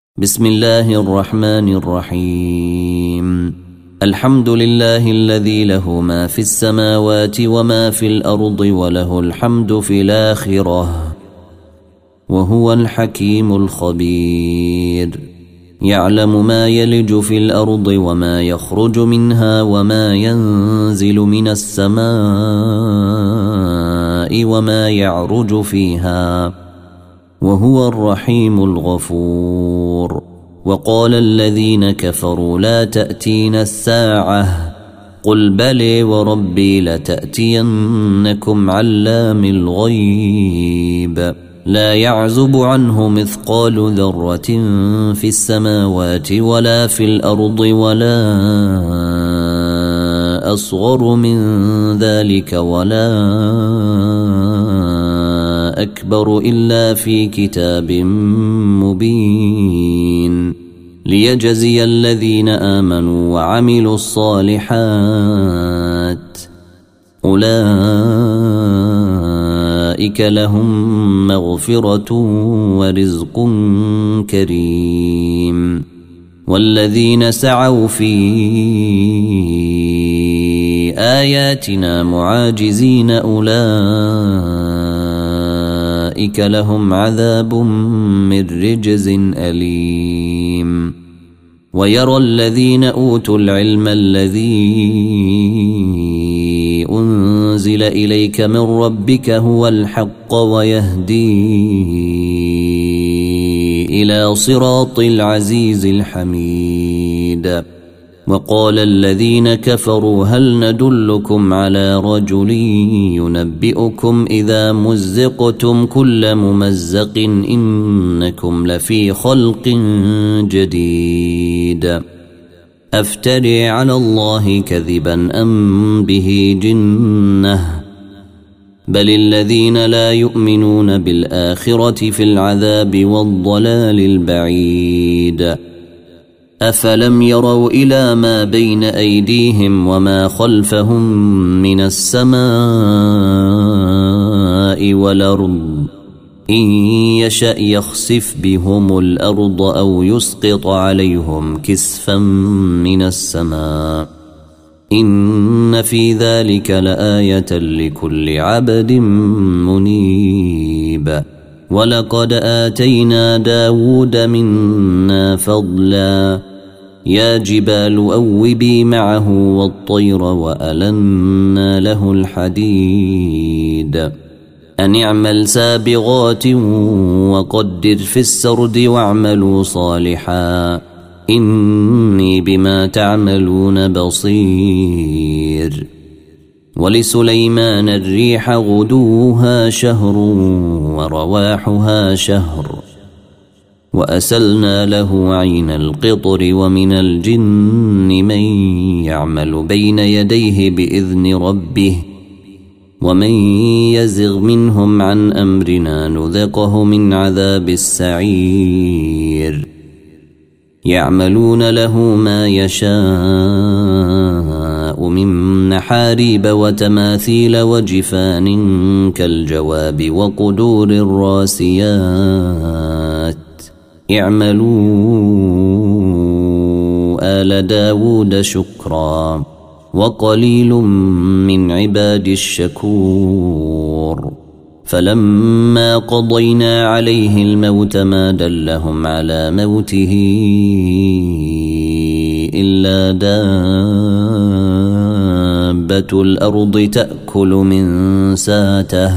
بسم الله الرحمن الرحيم. الحمد لله الذي له ما في السماوات وما في الأرض وله الحمد في الآخرة وهو الحكيم الخبير. يعلم ما يلج في الأرض وما يخرج منها وما ينزل من السماء وما يعرج فيها وهو الرحيم الغفور. وقال الذين كفروا لا تأتينا الساعة قل بلى وربي لتأتينكم علام الغيب لا يعزب عنه مثقال ذرة في السماوات ولا في الأرض ولا أصغر من ذلك ولا أكبر إلا في كتاب مبين ليجزي الذين آمنوا وعملوا الصالحات أولئك لهم مغفرة ورزق كريم. والذين سعوا في آياتنا معاجزين أولئك لهم عذاب من رجز أليم. ويرى الذين أوتوا العلم الذي أنزل إليك من ربك هو الحق ويهدي إلى صراط العزيز الحميد. وقال الذين كفروا هل ندلكم على رجل ينبئكم إذا مزقتم كل ممزق إنكم لفي خلق جديد أفتري على الله كذبا أم به جنة بل الذين لا يؤمنون بالآخرة في العذاب والضلال البعيد. أفلم يروا إلى ما بين أيديهم وما خلفهم من السماء والأرض إن يشأ يخسف بهم الأرض أو يسقط عليهم كسفا من السماء إن في ذلك لآية لكل عبد منيب. ولقد آتينا داود منا فضلا يا جبال أوبي معه والطير وألنا له الحديد أن اعمل سابغات وقدر في السرد واعملوا صالحا إني بما تعملون بصير. ولسليمان الريح غدوها شهر ورواحها شهر وأسلنا له عين القطر ومن الجن من يعمل بين يديه بإذن ربه ومن يزغ منهم عن أمرنا نذقه من عذاب السعير. يعملون له ما يشاء من محاريب وتماثيل وجفان كالجواب وقدور الراسيات اعملوا آل داود شكرا وقليل من عبادي الشكور. فلما قضينا عليه الموت ما دلهم على موته إلا دابة الأرض تأكل من ساته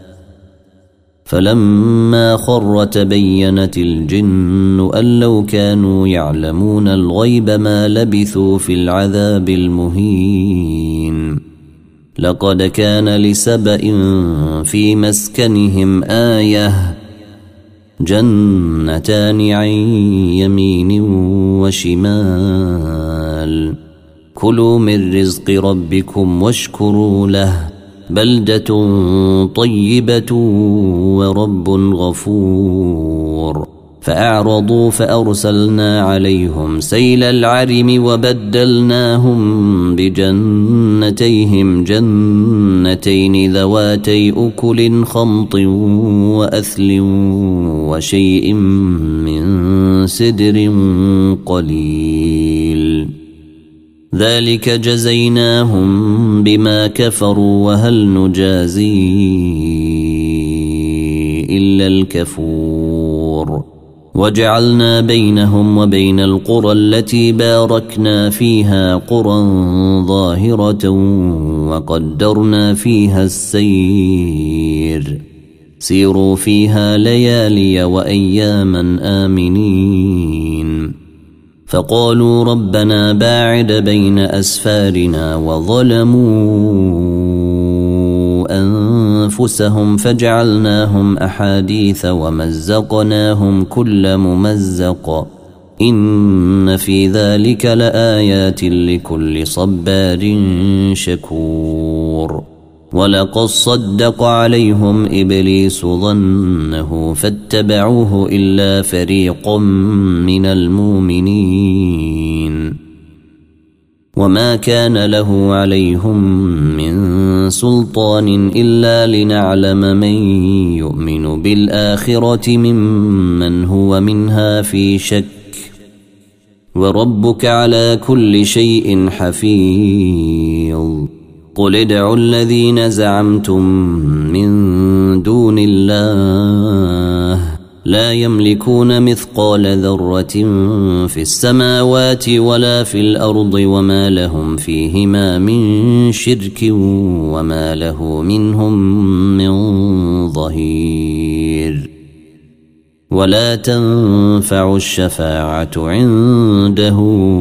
فلما خر تبينت الجن أن لو كانوا يعلمون الغيب ما لبثوا في العذاب المهين. لقد كان لسبأ في مسكنهم آية جنتان عن يمين وشمال كلوا من رزق ربكم واشكروا له بلدة طيبة ورب غفور. فأعرضوا فأرسلنا عليهم سيل العرم وبدلناهم بجنتيهم جنتين ذواتي أكل خمط وأثل وشيء من سدر قليل ذلك جزيناهم بما كفروا وهل نجازي إلا الكفور وجعلنا بينهم وبين القرى التي باركنا فيها قرى ظاهرة وقدرنا فيها السير سيروا فيها ليالي وأياما آمنين فقالوا ربنا باعد بين أسفارنا وظلموا أنفسهم فجعلناهم أحاديث ومزقناهم كل ممزق إن في ذلك لآيات لكل صبار شكور ولقد صدق عليهم إبليس ظنه فاتبعوه إلا فريقا من المؤمنين وما كان له عليهم من سلطان إلا لنعلم من يؤمن بالآخرة ممن هو منها في شك وربك على كل شيء حفيظ قل ادعوا الذين زعمتم من دون الله لا يملكون مثقال ذرة في السماوات ولا في الأرض وما لهم فيهما من شرك وما له منهم من ظهير ولا تنفع الشفاعة عنده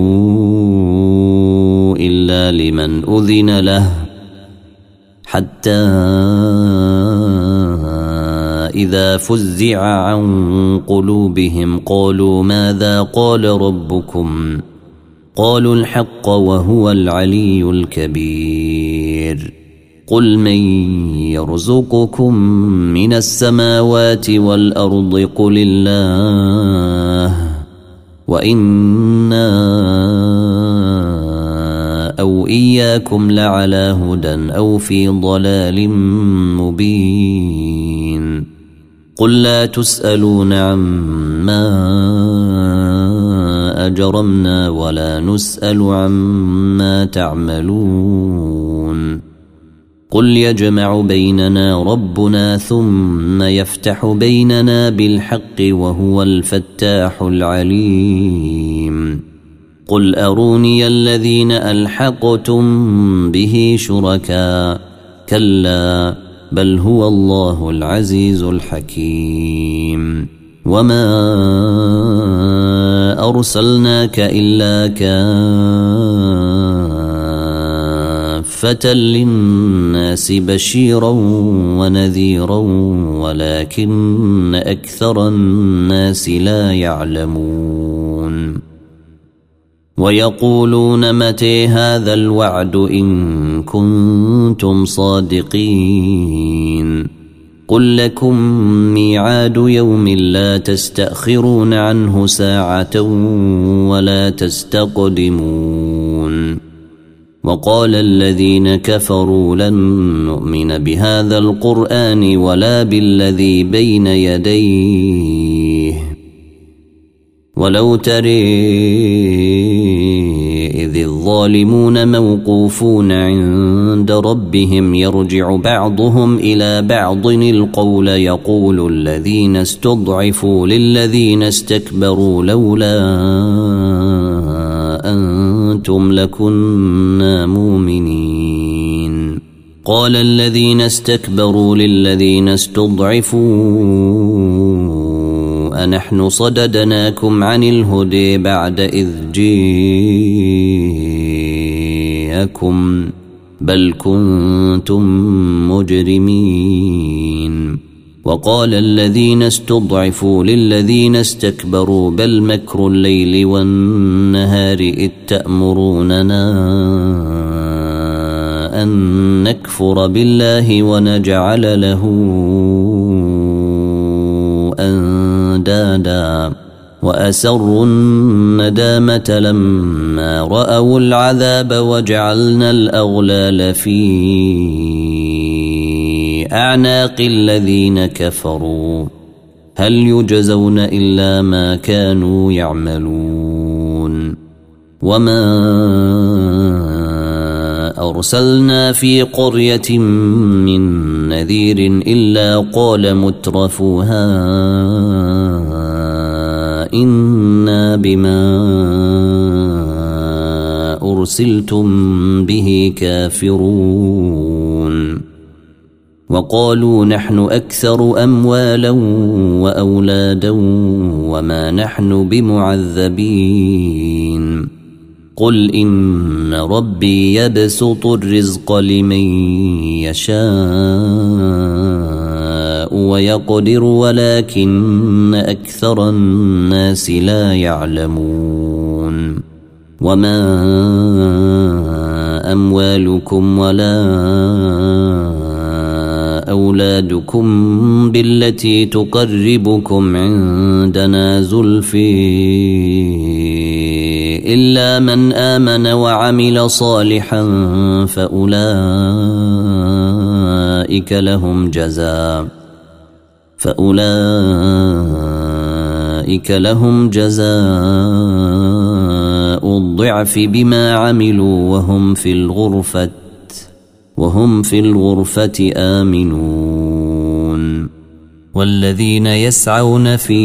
إلا لمن أذن له حتى إذا فزع عن قلوبهم قالوا ماذا قال ربكم قالوا الحق وهو العلي الكبير قل من يرزقكم من السماوات والأرض قل الله وإنا أو إياكم لعلى هدى أو في ضلال مبين قل لا تسألون عما أجرمنا ولا نسأل عما تعملون قل يجمع بيننا ربنا ثم يفتح بيننا بالحق وهو الفتاح العليم قل أروني الذين ألحقتم به شركاء كلا بل هو الله العزيز الحكيم وما أرسلناك إلا كافة للناس بشيرا ونذيرا ولكن أكثر الناس لا يعلمون ويقولون متى هذا الوعد إن كنتم صادقين قل لكم ميعاد يوم لا تستأخرون عنه ساعة ولا تستقدمون وقال الذين كفروا لن نؤمن بهذا القرآن ولا بالذي بين يديه ولو ترى إذ الظالمون موقوفون عند ربهم يرجع بعضهم إلى بعض القول يقول الذين استضعفوا للذين استكبروا لولا أنتم لكنا مؤمنين قال الذين استكبروا للذين استضعفوا أنحن صددناكم عن الهدى بعد إذ جاءكم بل كنتم مجرمين وقال الذين استضعفوا للذين استكبروا بل مكر الليل والنهار إذ تأمروننا أن نكفر بالله ونجعل له أندادا وأسروا الندامة لما رأوا العذاب وجعلنا الأغلال في أعناق الذين كفروا هل يجزون إلا ما كانوا يعملون وما أرسلنا في قرية من نذير إلا قال مترفوها إنا بما أرسلتم به كافرون وقالوا نحن أكثر أموالا وأولادا وما نحن بمعذبين قل إن ربي يبسط الرزق لمن يشاء ويقدر ولكن أكثر الناس لا يعلمون وما أموالكم ولا أولادكم بالتي تقربكم عندنا زلفي إلا من آمن وعمل صالحا فأولئك لهم جزاء الضعف بما عملوا وهم في الغرفة آمنون والذين يسعون في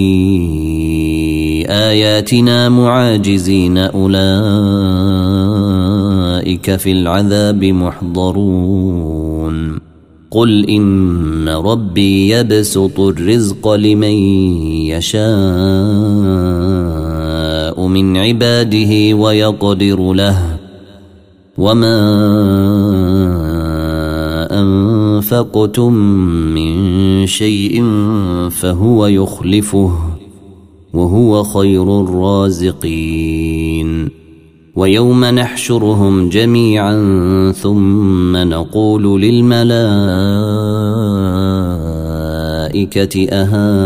آياتنا معاجزين أولئك في العذاب محضرون قل إن ربي يبسط الرزق لمن يشاء من عباده ويقدر له وما أنفقتم من شيء فهو يخلفه وهو خير الرازقين ويوم نحشرهم جميعا ثم نقول للملائكة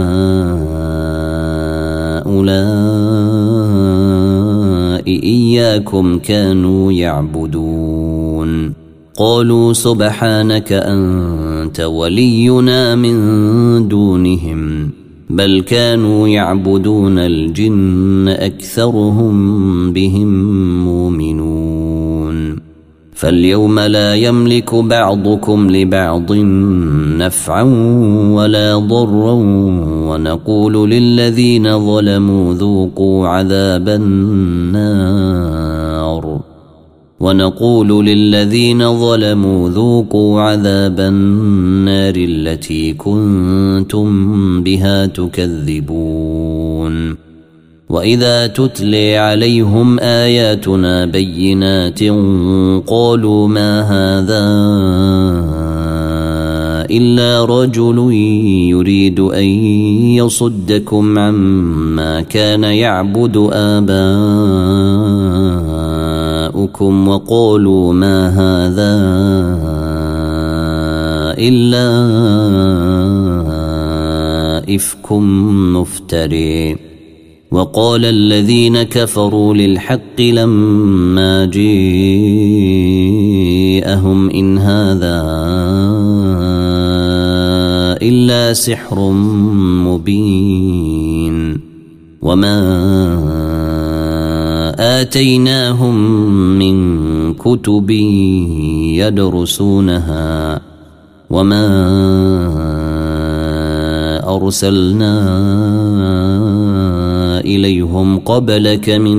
أهؤلاء إياكم كانوا يعبدون قالوا سبحانك أنت ولينا من دونهم بل كانوا يعبدون الجن أكثرهم بهم مؤمنون فاليوم لا يملك بعضكم لبعض نفعا ولا ضرا ونقول للذين ظلموا ذوقوا عذاب النار التي كنتم بها تكذبون وإذا تتلي عليهم آياتنا بينات قالوا ما هذا إلا رجل يريد أن يصدكم عما كان يعبد آباؤكم وقالوا ما هذا إلا إفك مفتري وقال الذين كفروا للحق لما جاءهم إن هذا إلا سحر مبين وما آتيناهم من كتب يدرسونها وما أرسلنا إليهم قبلك من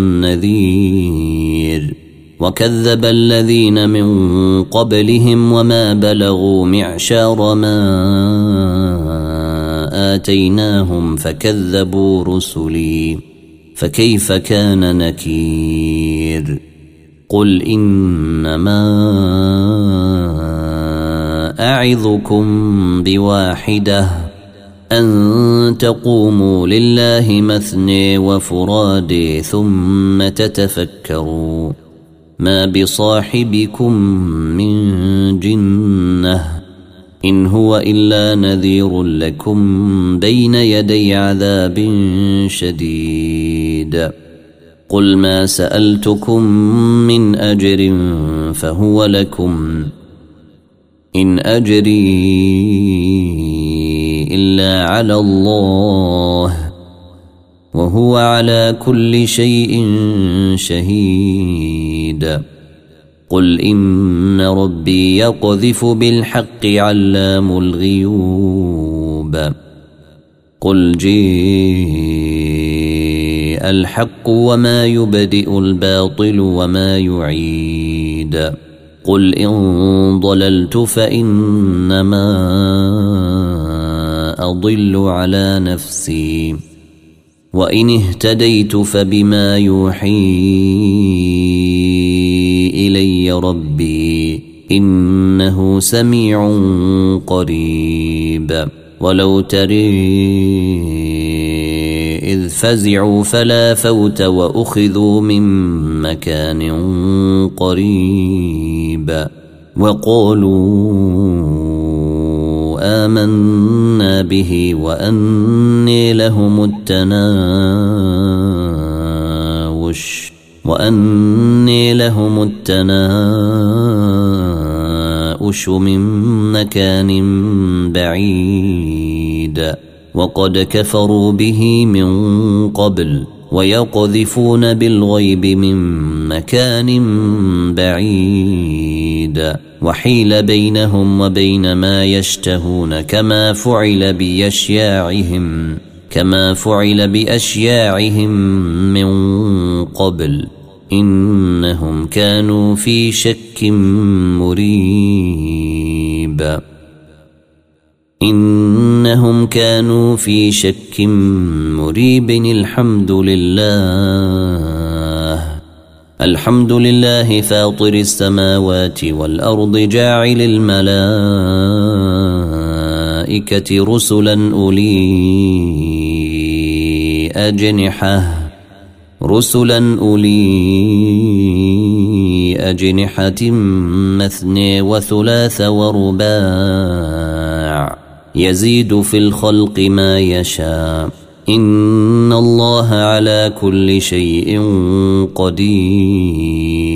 نذير وكذب الذين من قبلهم وما بلغوا معشار ما آتيناهم فكذبوا رسلي فكيف كان نكير قل إنما أعظكم بواحدة أن تقوموا لله مثني وفرادي ثم تتفكروا ما بصاحبكم من جنة إن هو إلا نذير لكم بين يدي عذاب شديد قل ما سألتكم من أجر فهو لكم إن أجري إلا على الله وهو على كل شيء شهيد قل إن ربي يقذف بالحق علام الغيوب قل جاء الحق وما يبدئ الباطل وما يعيد قل إن ضللت فإنما أضل على نفسي وإن اهتديت فبما يوحي إلي ربي إنه سميع قريب ولو تري إذ فزعوا فلا فوت وأخذوا من مكان قريب وقالوا آمنا به وأني لهم التناوش من مكان بعيد وقد كفروا به من قبل ويقذفون بالغيب من مكان بعيد وحيل بينهم وبين ما يشتهون كما فعل بأشياعهم من قبل إنهم كانوا في شك مريب الحمد لله فاطر السماوات والأرض جاعل الملائكة رسلا أولي أجنحة مثني وثلاث ورباع يزيد في الخلق ما يشاء إن الله على كل شيء قدير